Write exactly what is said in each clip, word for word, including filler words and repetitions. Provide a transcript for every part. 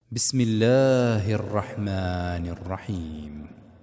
بسم الله الرحمن الرحيم.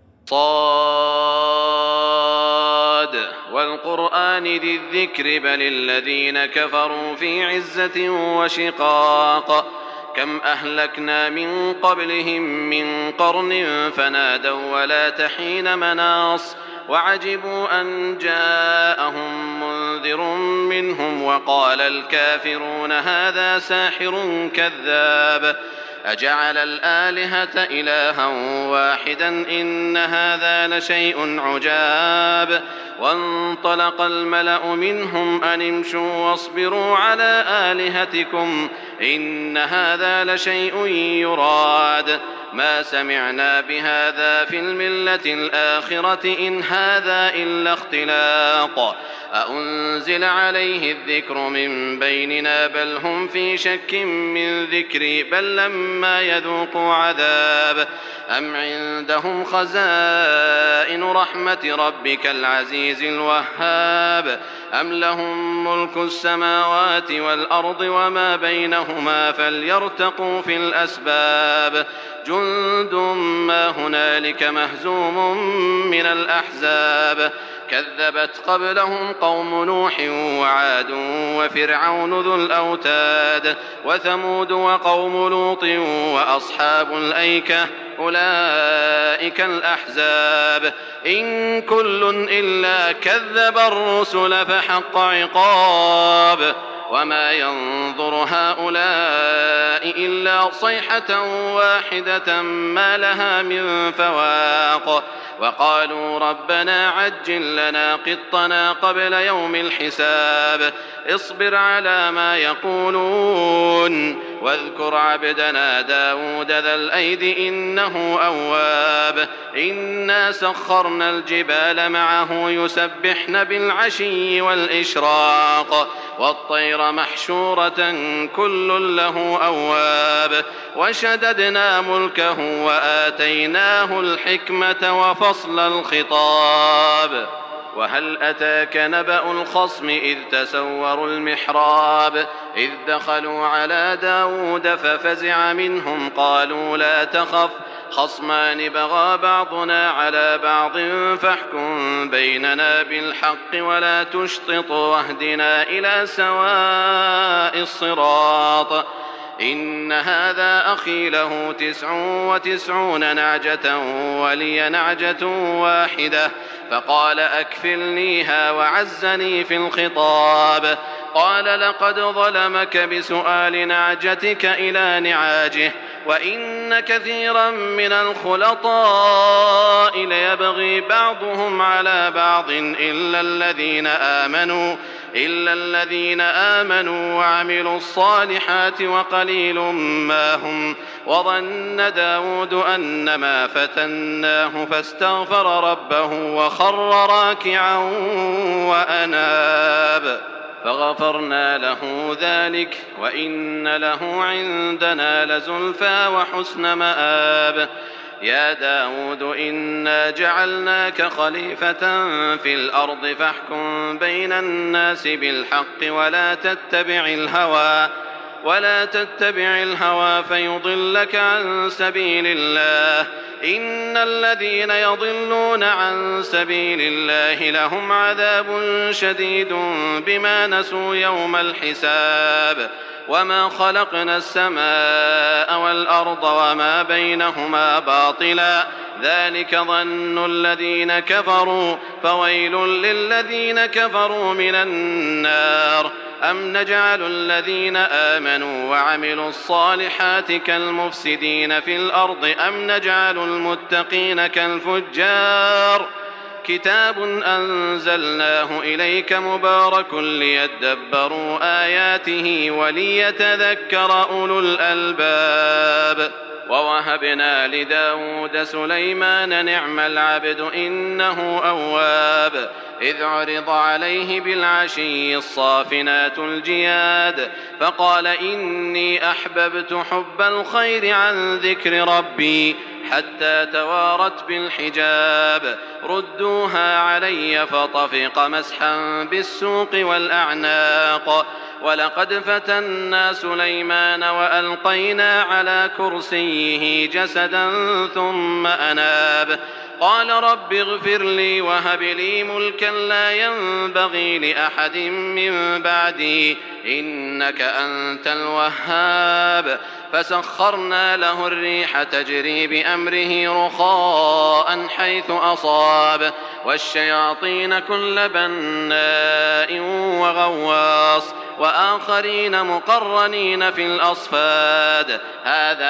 صاد والقرآن ذي الذكر بل الذين كفروا في عزة وشقاق كم أهلكنا من قبلهم من قرن فنادوا ولا تحين مناص وعجبوا أن جاءهم منذر منهم وقال الكافرون هذا ساحر كذاب أجعل الآلهة إلها واحدا إن هذا لشيء عجاب وانطلق الملأ منهم أن امشوا واصبروا على آلهتكم إن هذا لشيء يراد ما سمعنا بهذا في الملة الآخرة إن هذا إلا اختلاق أأنزل عليه الذكر من بيننا بل هم في شك من ذكري بل لما يذوقوا عذاب أم عندهم خزائن رحمة ربك العزيز الوهاب أم لهم ملك السماوات والأرض وما بينهما فليرتقوا في الأسباب جند ما هنالك مهزوم من الأحزاب كذبت قبلهم قوم نوح وعاد وفرعون ذو الأوتاد وثمود وقوم لوط وأصحاب الأيكة أولئك الأحزاب إن كل إلا كذب الرسل فحق عقاب وما ينظر هؤلاء إلا صيحة واحدة ما لها من فواق وقالوا ربنا عجل لنا قطنا قبل يوم الحساب اصبر على ما يقولون واذكر عبدنا داود ذا الأيد إنه أواب إنا سخرنا الجبال معه يسبحن بالعشي والإشراق والطير محشورة كل له أواب وشددنا ملكه وآتيناه الحكمة وفصل الخطاب وهل أتاك نبأ الخصم إذ تسوروا المحراب إذ دخلوا على داود ففزع منهم قالوا لا تخف خصمان بغى بعضنا على بعض فاحكم بيننا بالحق ولا تشطط واهدنا إلى سواء الصراط إن هذا أخي له تسع وتسعون نعجة ولي نعجة واحدة فقال أكفلنيها وعزني في الخطاب قال لقد ظلمك بسؤال نعجتك إلى نعاجه وإن كثيرا من الخلطاء ليبغي بعضهم على بعض إلا الذين آمنوا إلا الذين آمنوا وعملوا الصالحات وقليل ما هم وظن داود أنما فتناه فاستغفر ربه وخر راكعا وأناب فغفرنا له ذلك وإن له عندنا لزلفى وحسن مآب يا داود إنا جعلناك خليفة في الأرض فاحكم بين الناس بالحق ولا تتبع الهوى ولا تتبع الهوى فيضلك عن سبيل الله إن الذين يضلون عن سبيل الله لهم عذاب شديد بما نسوا يوم الحساب وما خلقنا السماء والأرض وما بينهما باطلا ذلك ظن الذين كفروا فويل للذين كفروا من النار أم نجعل الذين آمنوا وعملوا الصالحات كالمفسدين في الأرض أم نجعل المتقين كالفجار كتاب أنزلناه إليك مبارك ليدبروا آياته وليتذكر أولو الألباب ووهبنا لداود سليمان نعم العبد إنه أواب إذ عرض عليه بالعشي الصافنات الجياد فقال إني أحببت حب الخير عن ذكر ربي حتى توارت بالحجاب ردوها علي فطفق مسحا بالسوق والأعناق ولقد فتنا سليمان وألقينا على كرسيه جسدا ثم أناب قال رب اغفر لي وهب لي ملكا لا ينبغي لأحد من بعدي إنك أنت الوهاب فسخرنا له الريح تجري بأمره رخاء حيث أصاب والشياطين كل بناء وغواص وآخرين مقرنين في الأصفاد هذا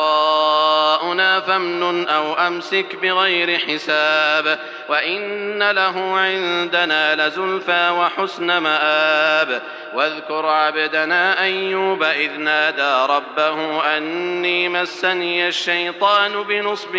عطاؤنا فامنن أو أمسك بغير حساب وإن له عندنا لزلفى وحسن مآب واذكر عبدنا أيوب إذ نادى ربه أني مسني الشيطان بنصب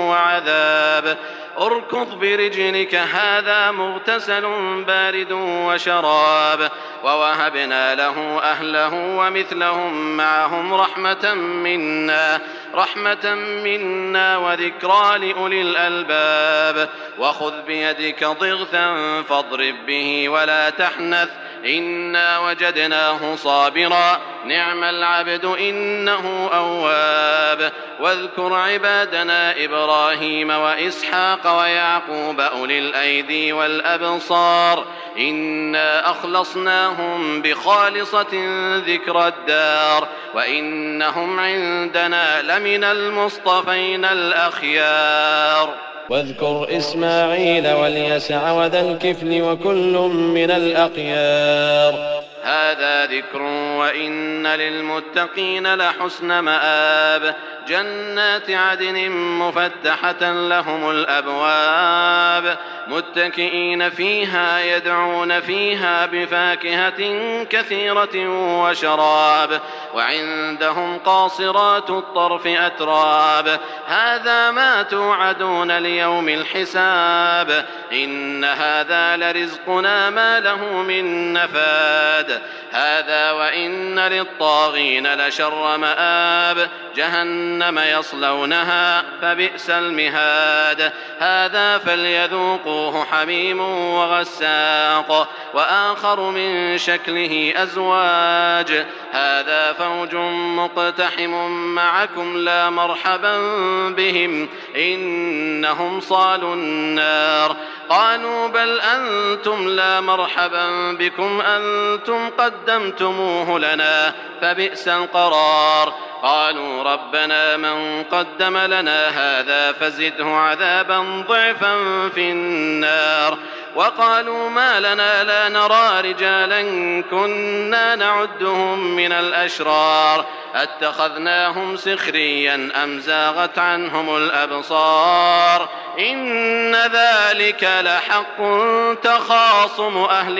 وعذاب اركض برجلك هذا مغتسل بارد وشراب ووهبنا له أهله ومثلهم معهم رحمة منا رحمة منا وذكرى لأولي الألباب وخذ بيدك ضغثا فاضرب به ولا تحنث إنا وجدناه صابرا نعم العبد إنه أواب واذكر عبادنا إبراهيم وإسحاق ويعقوب أولي الأيدي والأبصار إنا أخلصناهم بخالصة ذكر الدار وإنهم عندنا لمن المصطفين الأخيار واذكر إسماعيل واليسع وذا الكفل وكل من الأخيار هذا ذكر وإن للمتقين لحسن مآب جنات عدن مفتحة لهم الأبواب متكئين فيها يدعون فيها بفاكهة كثيرة وشراب وعندهم قاصرات الطرف أتراب هذا ما توعدون ليوم الحساب إن هذا لرزقنا ما له من نفاد هذا وإن للطاغين لشر مآب جهنم يصلونها فبئس المهاد هذا فليذوقوه حميم وغساق وآخر من شكله أزواج هذا فوج مقتحم معكم لا مرحبا بهم إنهم صالوا النار قالوا بل أنتم لا مرحبا بكم أنتم قدمتموه لنا فبئس القرار قالوا ربنا من قدم لنا هذا فزده عذابا ضعفا في النار وقالوا ما لنا لا نرى رجالا كنا نعدهم من الأشرار أتخذناهم سخريا أم زاغت عنهم الأبصار إن ذلك لحق تخاصم أهل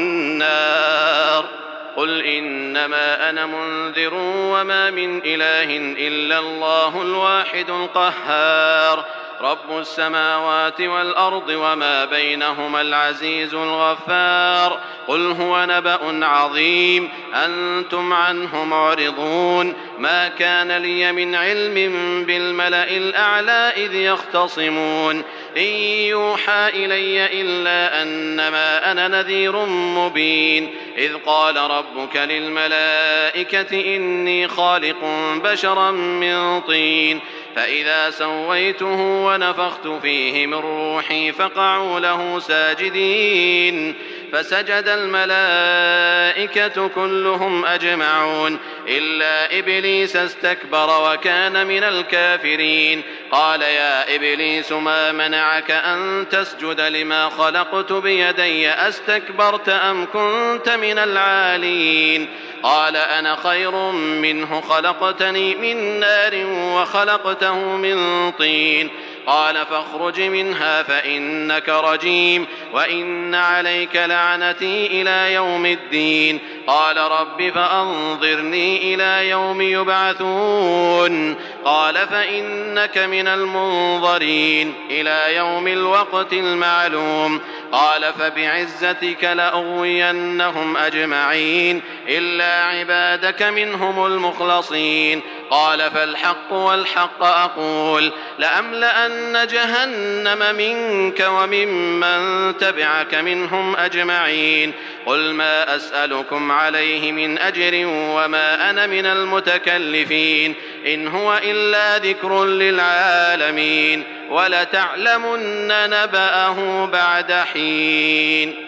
النار قل إنما أنا منذر وما من إله إلا الله الواحد القهار رب السماوات والأرض وما بينهما العزيز الغفار قل هو نبأ عظيم أنتم عنه معرضون ما كان لي من علم بالملأ الأعلى إذ يختصمون إن يوحى إلي إلا أنما أنا نذير مبين إذ قال ربك للملائكة إني خالق بشرا من طين فإذا سويته ونفخت فيه من روحي فقعوا له ساجدين فسجد الملائكة كلهم أجمعون إلا إبليس استكبر وكان من الكافرين قال يا إبليس ما منعك أن تسجد لما خلقت بيدي أستكبرت أم كنت من العالين قال أنا خير منه خلقتني من نار وخلقته من طين قال فاخرج منها فإنك رجيم وإن عليك لعنتي إلى يوم الدين قال رب فأنظرني إلى يوم يبعثون قال فإنك من المنظرين إلى يوم الوقت المعلوم قال فبعزتك لأغوينهم أجمعين إلا عبادك منهم المخلصين قال فالحق والحق أقول لأملأن جهنم منك وممن تبعك منهم أجمعين قل ما أسألكم عليه من أجر وما أنا من المتكلفين إن هو إلا ذكر للعالمين ولتعلمن نبأه بعد حين.